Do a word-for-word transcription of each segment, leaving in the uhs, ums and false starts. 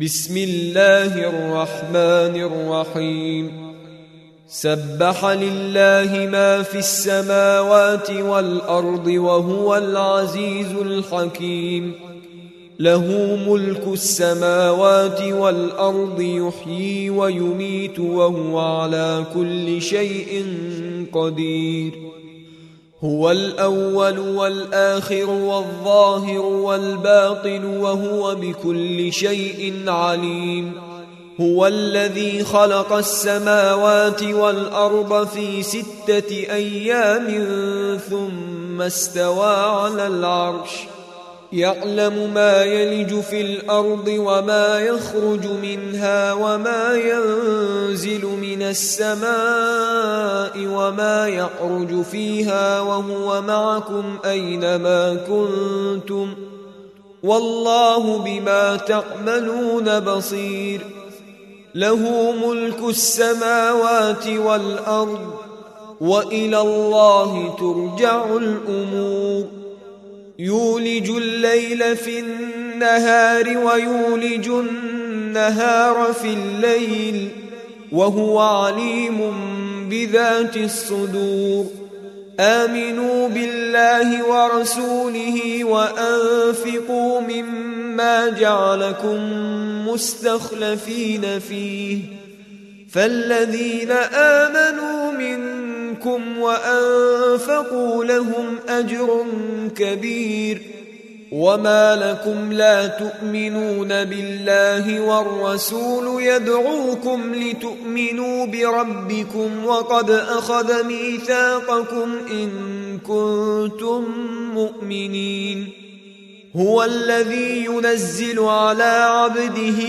بسم الله الرحمن الرحيم سبح لله ما في السماوات والأرض وهو العزيز الحكيم له ملك السماوات والأرض يحيي ويميت وهو على كل شيء قدير هو الأول والآخر والظاهر والباطن وهو بكل شيء عليم هو الذي خلق السماوات والأرض في ستة أيام ثم استوى على العرش يعلم ما يلج في الأرض وما يخرج منها وما ينزل من السماء وما يعرج فيها وهو معكم أينما كنتم والله بما تعملون بصير له ملك السماوات والأرض وإلى الله ترجع الأمور يولج الليل في النهار ويولج النهار في الليل وهو عليم بذات الصدور آمنوا بالله ورسوله وأنفقوا مما جعلكم مستخلفين فيه فالذين آمنوا منكم وأنفقوا لهم أجر كبير وما لكم لا تؤمنون بالله والرسول يدعوكم لتؤمنوا بربكم وقد أخذ ميثاقكم إن كنتم مؤمنين هو الذي ينزل على عبده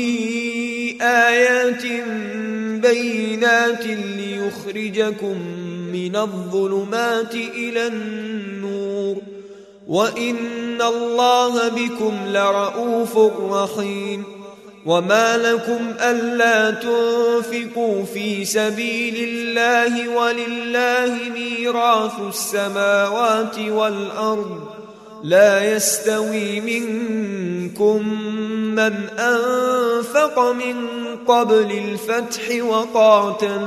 آيات بينات ليخرجكم من الظلمات إلى النور وإن الله بكم لرؤوف رحيم وما لكم ألا تنفقوا في سبيل الله ولله ميراث السماوات والأرض لا يستوي منكم من أنفق من قبل الفتح وقاتل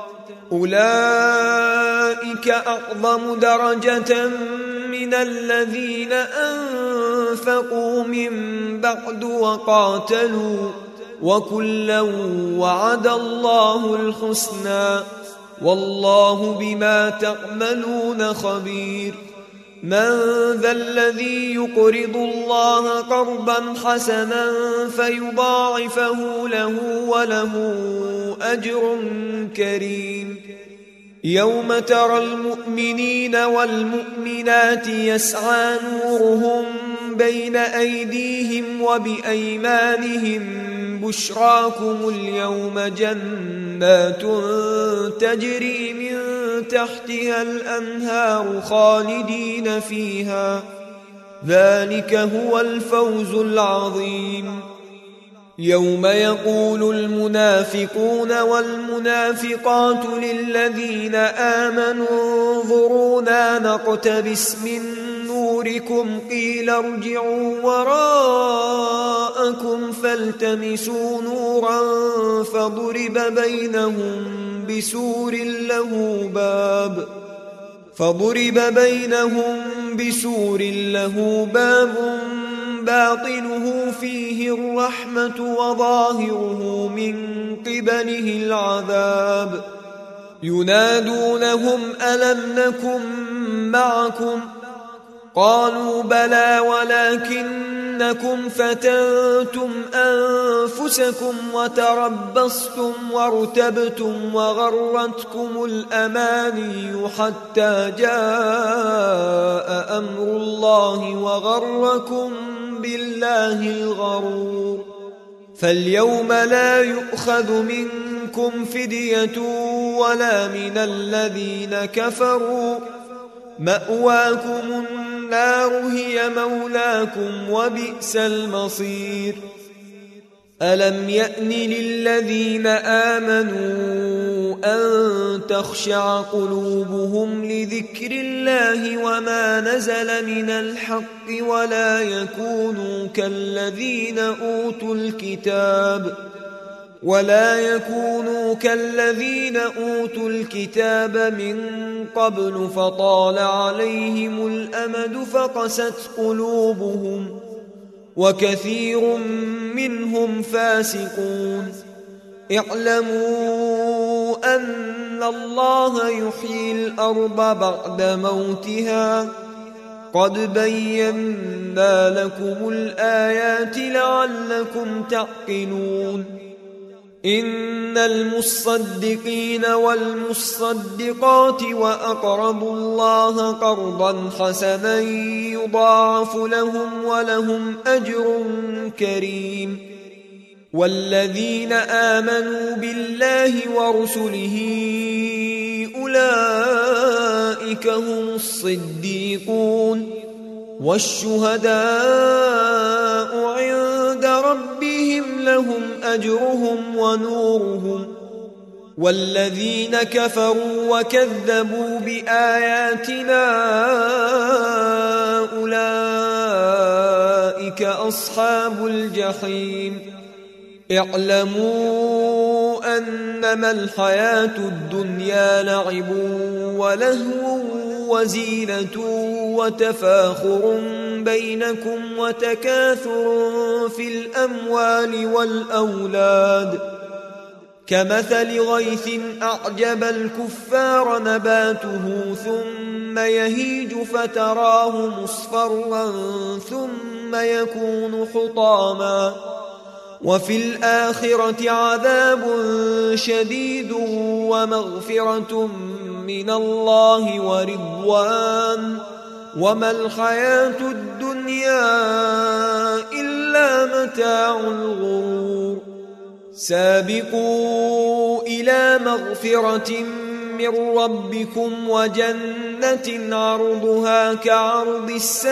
أولئك أعظم درجة من الذين أنفقوا من بعد وقاتلوا وكلا وعد الله الحسنى والله بما تعملون خبير من ذا الذي يقرض الله قرضا حسنا فيضاعفه له وله أجر كريم يوم ترى المؤمنين والمؤمنات يسعى نورهم بين أيديهم وبأيمانهم بشراكم اليوم جنات تجري من تحتها الأنهار خالدين فيها ذلك هو الفوز العظيم يوم يقول المنافقون والمنافقات للذين آمنوا انظرونا نقتبس من نوركم قيل ارجعوا وراءكم فالتمسوا نورا فضرب بينهم بسور له باب فضرب بينهم بسور له باب باطنه فيه الرحمة وظاهره من قبله العذاب ينادونهم ألم نكن معكم قالوا بلى ولكنكم فتنتم أنفسكم وتربصتم وارتبتم وغرتكم الأماني حتى جاء أمر الله وغركم بالله الغرور فاليوم لا يؤخذ منكم فدية ولا من الذين كفروا مأواكم النار هي مولاكم وبئس المصير ألم يأن للذين آمنوا أن تخشع قلوبهم لذكر الله وما نزل من الحق ولا يكونوا كالذين أوتوا الكتاب ولا يكونوا كالذين أوتوا الكتاب من قبل فطال عليهم الأمد فقست قلوبهم وكثير منهم فاسقون. اعلموا أن الله يحيي الأرض بعد موتها قد بينا لكم الآيات لعلكم تعقلون. إن المصدقين والمصدقات وأقرضوا الله قرضا حسنا يضاعف لهم ولهم أجر كريم. والذين آمنوا بالله ورسله أولئك هم الصديقون والشهداء عند ربهم لهم أجرهم ونورهم. والذين كفروا وكذبوا بآياتنا أولئك أصحاب الجحيم. اعلموا أنما الحياة الدنيا لعب ولهو وزينة وتفاخر بينكم وتكاثر في الأموال والأولاد كمثل غيث أعجب الكفار نباته ثم يهيج فتراه مصفرا ثم يكون حطاما وفي الآخرة عذاب شديد ومغفرة من الله ورضوان وما الحياة الدنيا إلا متاع الغرور. سابقوا إلى مغفرة من ربكم وجنة عرضها كعرض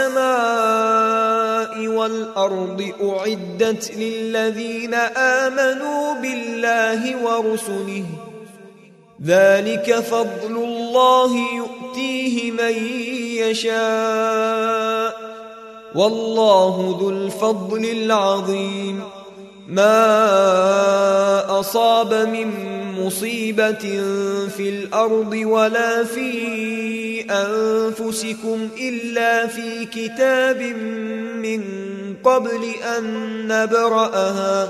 السماء والأرض أعدت للذين آمنوا بالله ورسله ذلك فضل الله يؤتيه من يشاء والله ذو الفضل العظيم. ما أصاب من مصيبة في الأرض ولا في أنفسكم إلا في كتاب من قبل أن نبرأها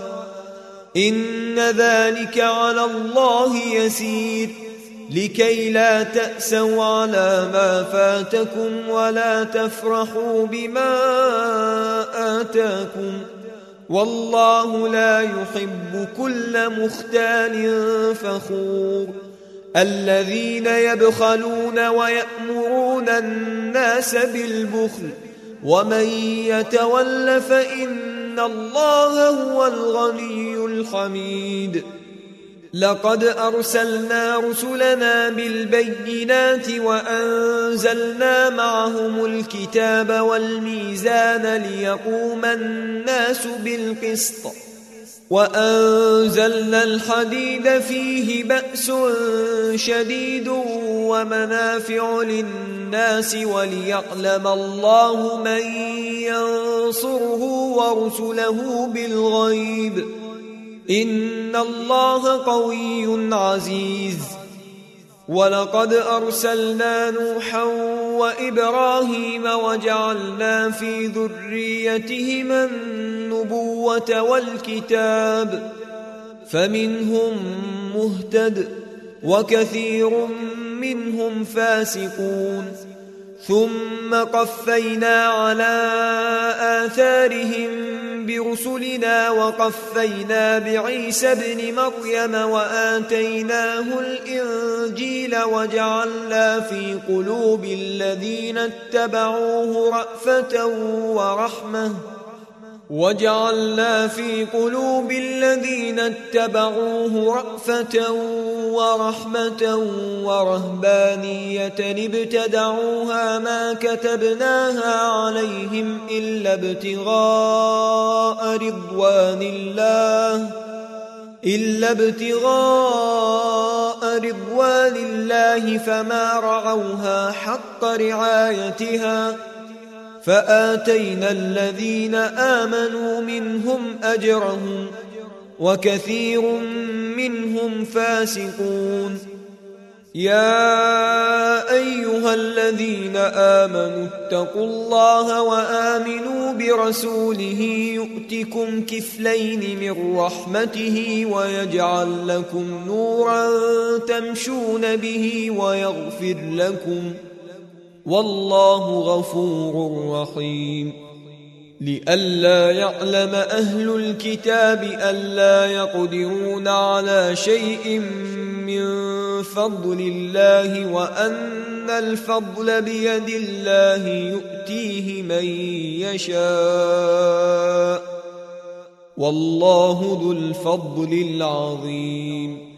إن ذلك على الله يسير لكي لا تأسوا على ما فاتكم ولا تفرحوا بما آتاكم والله لا يحب كل مختال فخور. الذين يبخلون ويأمرون الناس بالبخل ومن يتول فإن الله هو الغني الحميد. لقد أرسلنا رسلنا بالبينات وأنزلنا معهم الكتاب والميزان ليقوم الناس بالقسط وأنزلنا الحديد فيه بأس شديد ومنافع للناس وليعلم الله من ينصره ورسله بالغيب إن الله قوي عزيز. ولقد أرسلنا نوحا وإبراهيم وجعلنا في ذريتهما النبوة والكتاب فمنهم مهتد وكثير منهم فاسقون. ثم قفينا على آثارهم برسلنا وقفينا بعيسى ابن مريم وآتيناه الإنجيل وجعلنا في قلوب الذين اتبعوه رأفة ورحمة وجعلنا في قلوب الذين اتبعوه رأفة ورحمة ورهبانية ابتدعوها ما كتبناها عليهم إلا ابتغاء رضوان الله إلا ابتغاء رضوان الله فما رعوها حق رعايتها فآتينا الذين آمنوا منهم أجرهم وكثير منهم فاسقون. يا أيها الذين آمنوا اتقوا الله وآمنوا برسوله يؤتكم كفلين من رحمته ويجعل لكم نورا تمشون به ويغفر لكم والله غفور رحيم. لئلا يعلم أهل الكتاب ألا يقدرون على شيء من فضل الله وأن الفضل بيد الله يؤتيه من يشاء والله ذو الفضل العظيم.